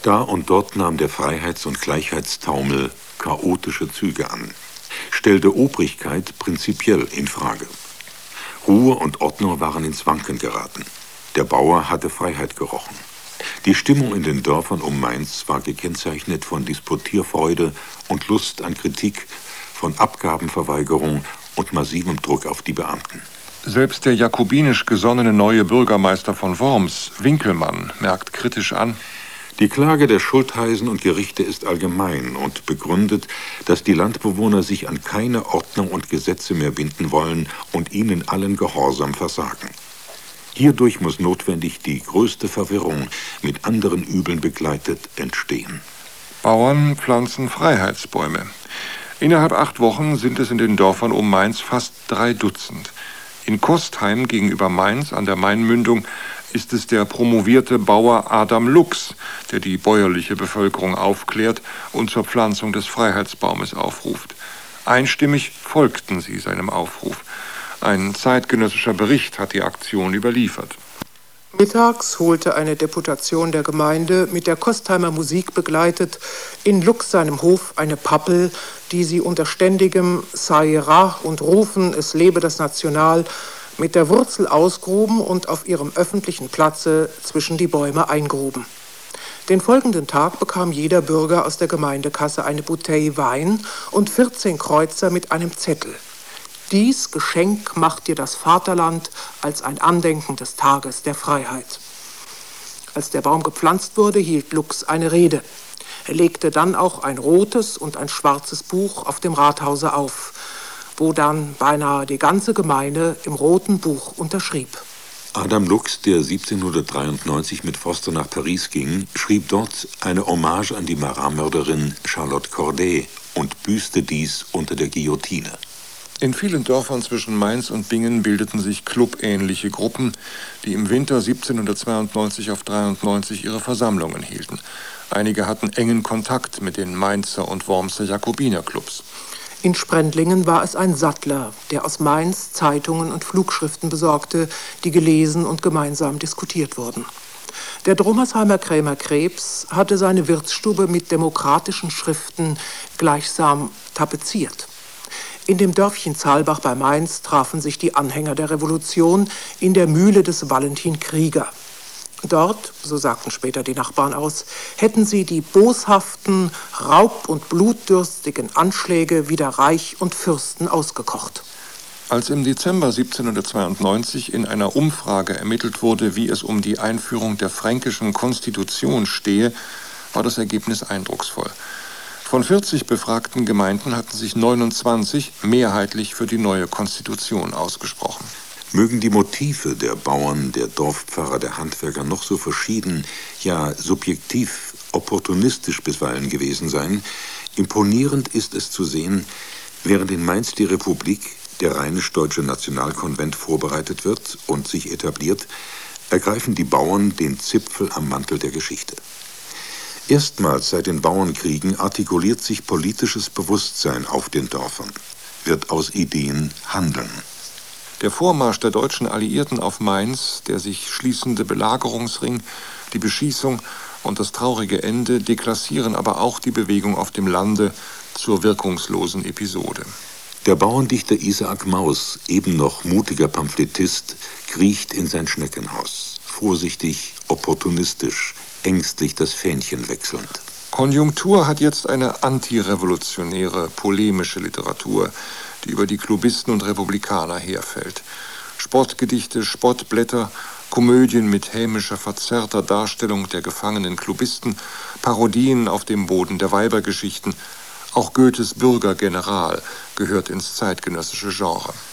Da und dort nahm der Freiheits- und Gleichheitstaumel chaotische Züge an, stellte Obrigkeit prinzipiell in Frage. Ruhe und Ordnung waren ins Wanken geraten. Der Bauer hatte Freiheit gerochen. Die Stimmung in den Dörfern um Mainz war gekennzeichnet von Disputierfreude und Lust an Kritik, von Abgabenverweigerung und massivem Druck auf die Beamten. Selbst der jakobinisch gesonnene neue Bürgermeister von Worms, Winkelmann, merkt kritisch an: Die Klage der Schultheißen und Gerichte ist allgemein und begründet, dass die Landbewohner sich an keine Ordnung und Gesetze mehr binden wollen und ihnen allen Gehorsam versagen. Hierdurch muss notwendig die größte Verwirrung, mit anderen Übeln begleitet, entstehen. Bauern pflanzen Freiheitsbäume. Innerhalb 8 Wochen sind es in den Dörfern um Mainz fast 3 Dutzend. In Kostheim gegenüber Mainz an der Mainmündung ist es der promovierte Bauer Adam Lux, der die bäuerliche Bevölkerung aufklärt und zur Pflanzung des Freiheitsbaumes aufruft. Einstimmig folgten sie seinem Aufruf. Ein zeitgenössischer Bericht hat die Aktion überliefert. Mittags holte eine Deputation der Gemeinde mit der Kostheimer Musik begleitet in Lux seinem Hof eine Pappel, die sie unter ständigem Saira und Rufen "Es lebe das National" mit der Wurzel ausgruben und auf ihrem öffentlichen Platze zwischen die Bäume eingruben. Den folgenden Tag bekam jeder Bürger aus der Gemeindekasse eine Bouteille Wein und 14 Kreuzer mit einem Zettel. Dies Geschenk macht dir das Vaterland als ein Andenken des Tages der Freiheit. Als der Baum gepflanzt wurde, hielt Lux eine Rede. Er legte dann auch ein rotes und ein schwarzes Buch auf dem Rathause auf, wo dann beinahe die ganze Gemeinde im roten Buch unterschrieb. Adam Lux, der 1793 mit Forster nach Paris ging, schrieb dort eine Hommage an die Marat-Mörderin Charlotte Corday und büßte dies unter der Guillotine. In vielen Dörfern zwischen Mainz und Bingen bildeten sich clubähnliche Gruppen, die im Winter 1792 auf 93 ihre Versammlungen hielten. Einige hatten engen Kontakt mit den Mainzer und Wormser Jakobinerclubs. In Sprendlingen war es ein Sattler, der aus Mainz Zeitungen und Flugschriften besorgte, die gelesen und gemeinsam diskutiert wurden. Der Drommersheimer Krämer Krebs hatte seine Wirtsstube mit demokratischen Schriften gleichsam tapeziert. In dem Dörfchen Zahlbach bei Mainz trafen sich die Anhänger der Revolution in der Mühle des Valentin Krieger. Dort, so sagten später die Nachbarn aus, hätten sie die boshaften, raub- und blutdürstigen Anschläge wider Reich und Fürsten ausgekocht. Als im Dezember 1792 in einer Umfrage ermittelt wurde, wie es um die Einführung der fränkischen Konstitution stehe, war das Ergebnis eindrucksvoll. Von 40 befragten Gemeinden hatten sich 29 mehrheitlich für die neue Konstitution ausgesprochen. Mögen die Motive der Bauern, der Dorfpfarrer, der Handwerker noch so verschieden, ja subjektiv, opportunistisch bisweilen gewesen sein, imponierend ist es zu sehen, während in Mainz die Republik, der Rheinisch-Deutsche Nationalkonvent, vorbereitet wird und sich etabliert, ergreifen die Bauern den Zipfel am Mantel der Geschichte. Erstmals seit den Bauernkriegen artikuliert sich politisches Bewusstsein auf den Dörfern, wird aus Ideen Handeln. Der Vormarsch der deutschen Alliierten auf Mainz, der sich schließende Belagerungsring, die Beschießung und das traurige Ende deklassieren aber auch die Bewegung auf dem Lande zur wirkungslosen Episode. Der Bauerndichter Isaak Maus, eben noch mutiger Pamphletist, kriecht in sein Schneckenhaus, vorsichtig, opportunistisch, ängstlich das Fähnchen wechselnd. Konjunktur hat jetzt eine antirevolutionäre, polemische Literatur, die über die Klubisten und Republikaner herfällt. Spottgedichte, Spottblätter, Komödien mit hämischer, verzerrter Darstellung der gefangenen Klubisten, Parodien auf dem Boden der Weibergeschichten. Auch Goethes Bürgergeneral gehört ins zeitgenössische Genre.